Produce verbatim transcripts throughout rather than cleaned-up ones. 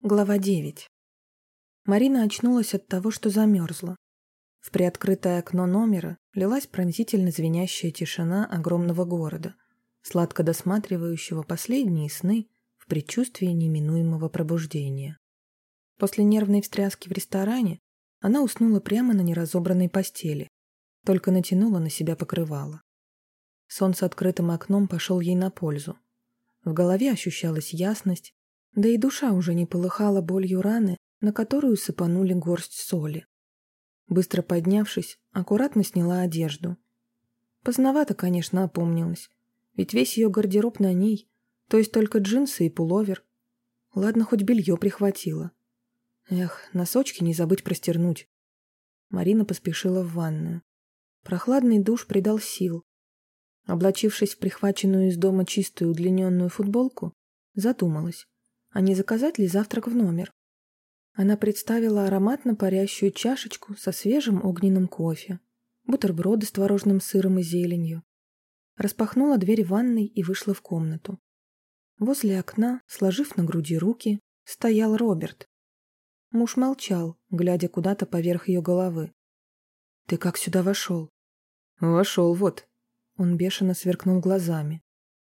Глава девять. Марина очнулась от того, что замерзла. В приоткрытое окно номера лилась пронзительно звенящая тишина огромного города, сладко досматривающего последние сны в предчувствии неминуемого пробуждения. После нервной встряски в ресторане она уснула прямо на неразобранной постели, только натянула на себя покрывало. Сон с открытым окном пошел ей на пользу. В голове ощущалась ясность, да и душа уже не полыхала болью раны, на которую сыпанули горсть соли. Быстро поднявшись, аккуратно сняла одежду. Поздновато, конечно, опомнилась, ведь весь ее гардероб на ней, то есть только джинсы и пуловер. Ладно, хоть белье прихватила. Эх, носочки не забыть простернуть. Марина поспешила в ванную. Прохладный душ придал сил. Облачившись в прихваченную из дома чистую удлиненную футболку, задумалась, а не заказать ли завтрак в номер. Она представила ароматно парящую чашечку со свежим огненным кофе, бутерброды с творожным сыром и зеленью. Распахнула дверь ванной и вышла в комнату. Возле окна, сложив на груди руки, стоял Роберт. Муж молчал, глядя куда-то поверх ее головы. «Ты как сюда вошел?» «Вошел, вот». Он бешено сверкнул глазами.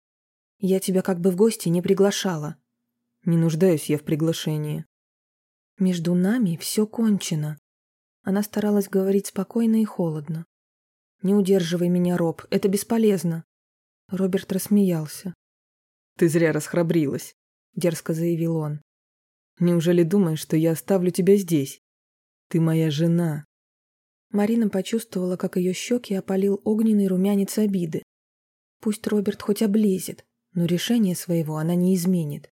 «Я тебя как бы в гости не приглашала». «Не нуждаюсь я в приглашении». «Между нами все кончено». Она старалась говорить спокойно и холодно. «Не удерживай меня, Роб, это бесполезно». Роберт рассмеялся. «Ты зря расхрабрилась», — дерзко заявил он. «Неужели думаешь, что я оставлю тебя здесь? Ты моя жена». Марина почувствовала, как ее щеки опалил огненный румянец обиды. Пусть Роберт хоть облезет, но решение своего она не изменит.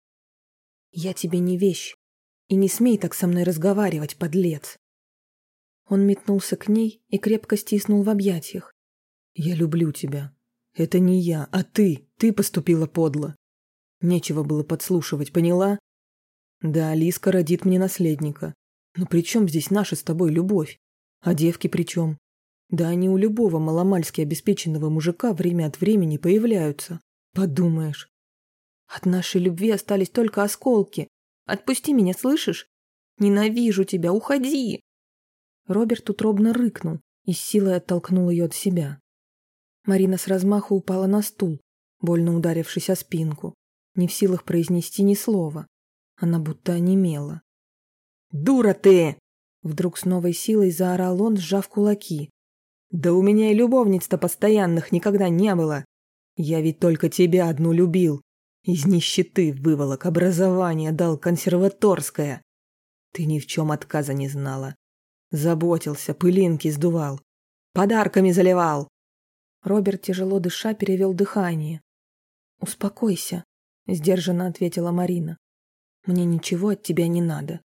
«Я тебе не вещь, и не смей так со мной разговаривать, подлец!» Он метнулся к ней и крепко стиснул в объятиях. «Я люблю тебя. Это не я, а ты. Ты поступила подло. Нечего было подслушивать, поняла? Да, Лиска родит мне наследника. Но при чем здесь наша с тобой любовь? А девки при чем? Да они у любого маломальски обеспеченного мужика время от времени появляются. Подумаешь. От нашей любви остались только осколки. Отпусти меня, слышишь? Ненавижу тебя, уходи!» Роберт утробно рыкнул и с силой оттолкнул ее от себя. Марина с размаху упала на стул, больно ударившись о спинку, не в силах произнести ни слова. Она будто онемела. «Дура ты!» Вдруг с новой силой заорал он, сжав кулаки. «Да у меня и любовниц-то постоянных никогда не было. Я ведь только тебя одну любил. Из нищеты выволок, образование дал консерваторское. Ты ни в чем отказа не знала. Заботился, пылинки сдувал, подарками заливал». Роберт, тяжело дыша, перевел дыхание. «Успокойся», — сдержанно ответила Марина. «Мне ничего от тебя не надо».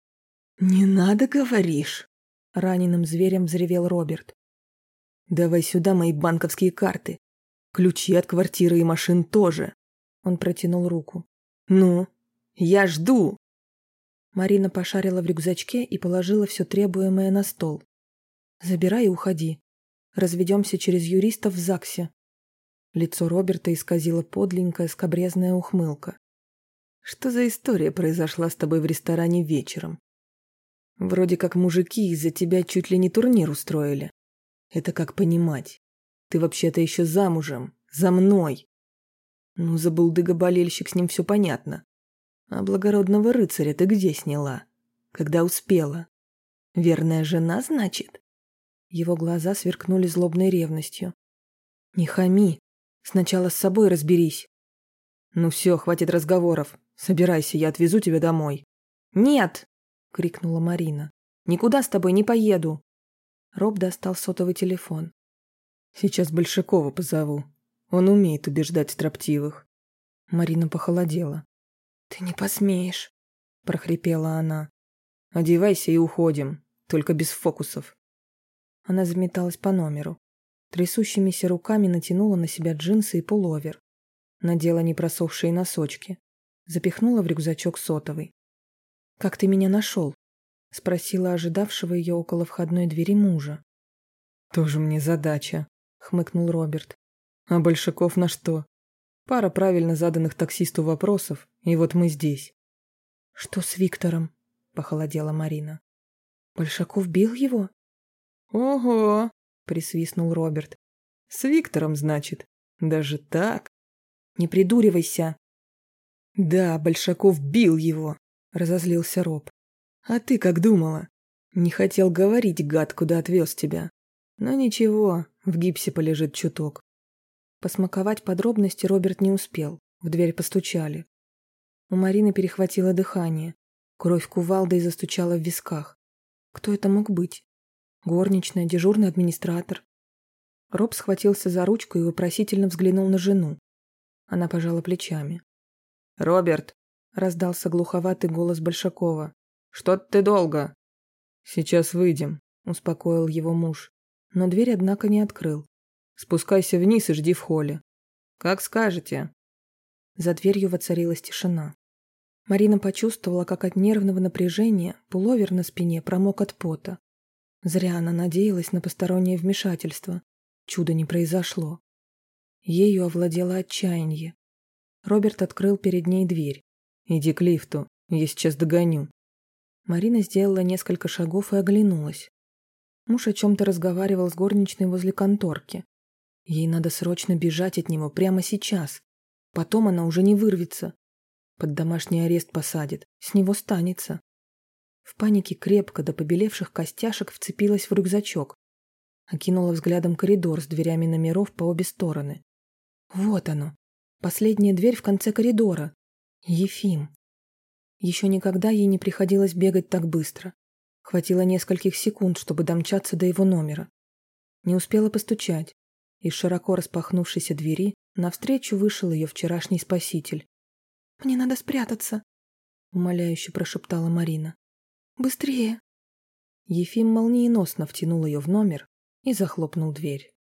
«Не надо, говоришь?» — раненым зверем взревел Роберт. «Давай сюда мои банковские карты. Ключи от квартиры и машин тоже». Он протянул руку. «Ну, я жду!» Марина пошарила в рюкзачке и положила все требуемое на стол. «Забирай и уходи. Разведемся через юристов в ЗАГСе». Лицо Роберта исказило подленькая скабрезная ухмылка. «Что за история произошла с тобой в ресторане вечером? Вроде как мужики из-за тебя чуть ли не турнир устроили. Это как понимать? Ты вообще-то еще замужем. За мной. Ну, забулдыга-болельщик, с ним все понятно. А благородного рыцаря ты где сняла? Когда успела? Верная жена, значит?» Его глаза сверкнули злобной ревностью. «Не хами. Сначала с собой разберись». «Ну все, хватит разговоров. Собирайся, я отвезу тебя домой». «Нет!» — крикнула Марина. «Никуда с тобой не поеду!» Роб достал сотовый телефон. «Сейчас Большакова позову. Он умеет убеждать строптивых». Марина похолодела. «Ты не посмеешь!» — прохрипела она. «Одевайся и уходим, только без фокусов». Она заметалась по номеру. Трясущимися руками натянула на себя джинсы и пуловер. Надела непросохшие носочки. Запихнула в рюкзачок сотовый. «Как ты меня нашел?» — спросила ожидавшего ее около входной двери мужа. «Тоже мне задача», — хмыкнул Роберт. «А Большаков на что? Пара правильно заданных таксисту вопросов, и вот мы здесь». «Что с Виктором?» — похолодела Марина. «Большаков бил его?» «Ого!» — присвистнул Роберт. «С Виктором, значит? Даже так?» «Не придуривайся!» «Да, Большаков бил его!» — разозлился Роб. «А ты как думала? Не хотел говорить, гад, куда отвез тебя. Но ничего, в гипсе полежит чуток». Посмаковать подробности Роберт не успел. В дверь постучали. У Марины перехватило дыхание. Кровь кувалдой застучала в висках. Кто это мог быть? Горничная, дежурный администратор? Роб схватился за ручку и вопросительно взглянул на жену. Она пожала плечами. «Роберт!» — раздался глуховатый голос Большакова. «Что ты долго?» «Сейчас выйдем», — успокоил его муж. Но дверь, однако, не открыл. «Спускайся вниз и жди в холле». «Как скажете». За дверью воцарилась тишина. Марина почувствовала, как от нервного напряжения пуловер на спине промок от пота. Зря она надеялась на постороннее вмешательство. Чудо не произошло. Ею овладело отчаяние. Роберт открыл перед ней дверь. «Иди к лифту, я сейчас догоню». Марина сделала несколько шагов и оглянулась. Муж о чем-то разговаривал с горничной возле конторки. Ей надо срочно бежать от него прямо сейчас. Потом она уже не вырвется. Под домашний арест посадит, с него станется. В панике крепко до побелевших костяшек вцепилась в рюкзачок. Окинула взглядом коридор с дверями номеров по обе стороны. Вот оно. Последняя дверь в конце коридора. Ефим. Еще никогда ей не приходилось бегать так быстро. Хватило нескольких секунд, чтобы домчаться до его номера. Не успела постучать. Из широко распахнувшейся двери навстречу вышел ее вчерашний спаситель. «Мне надо спрятаться», — умоляюще прошептала Марина. «Быстрее!» Ефим молниеносно втянул ее в номер и захлопнул дверь.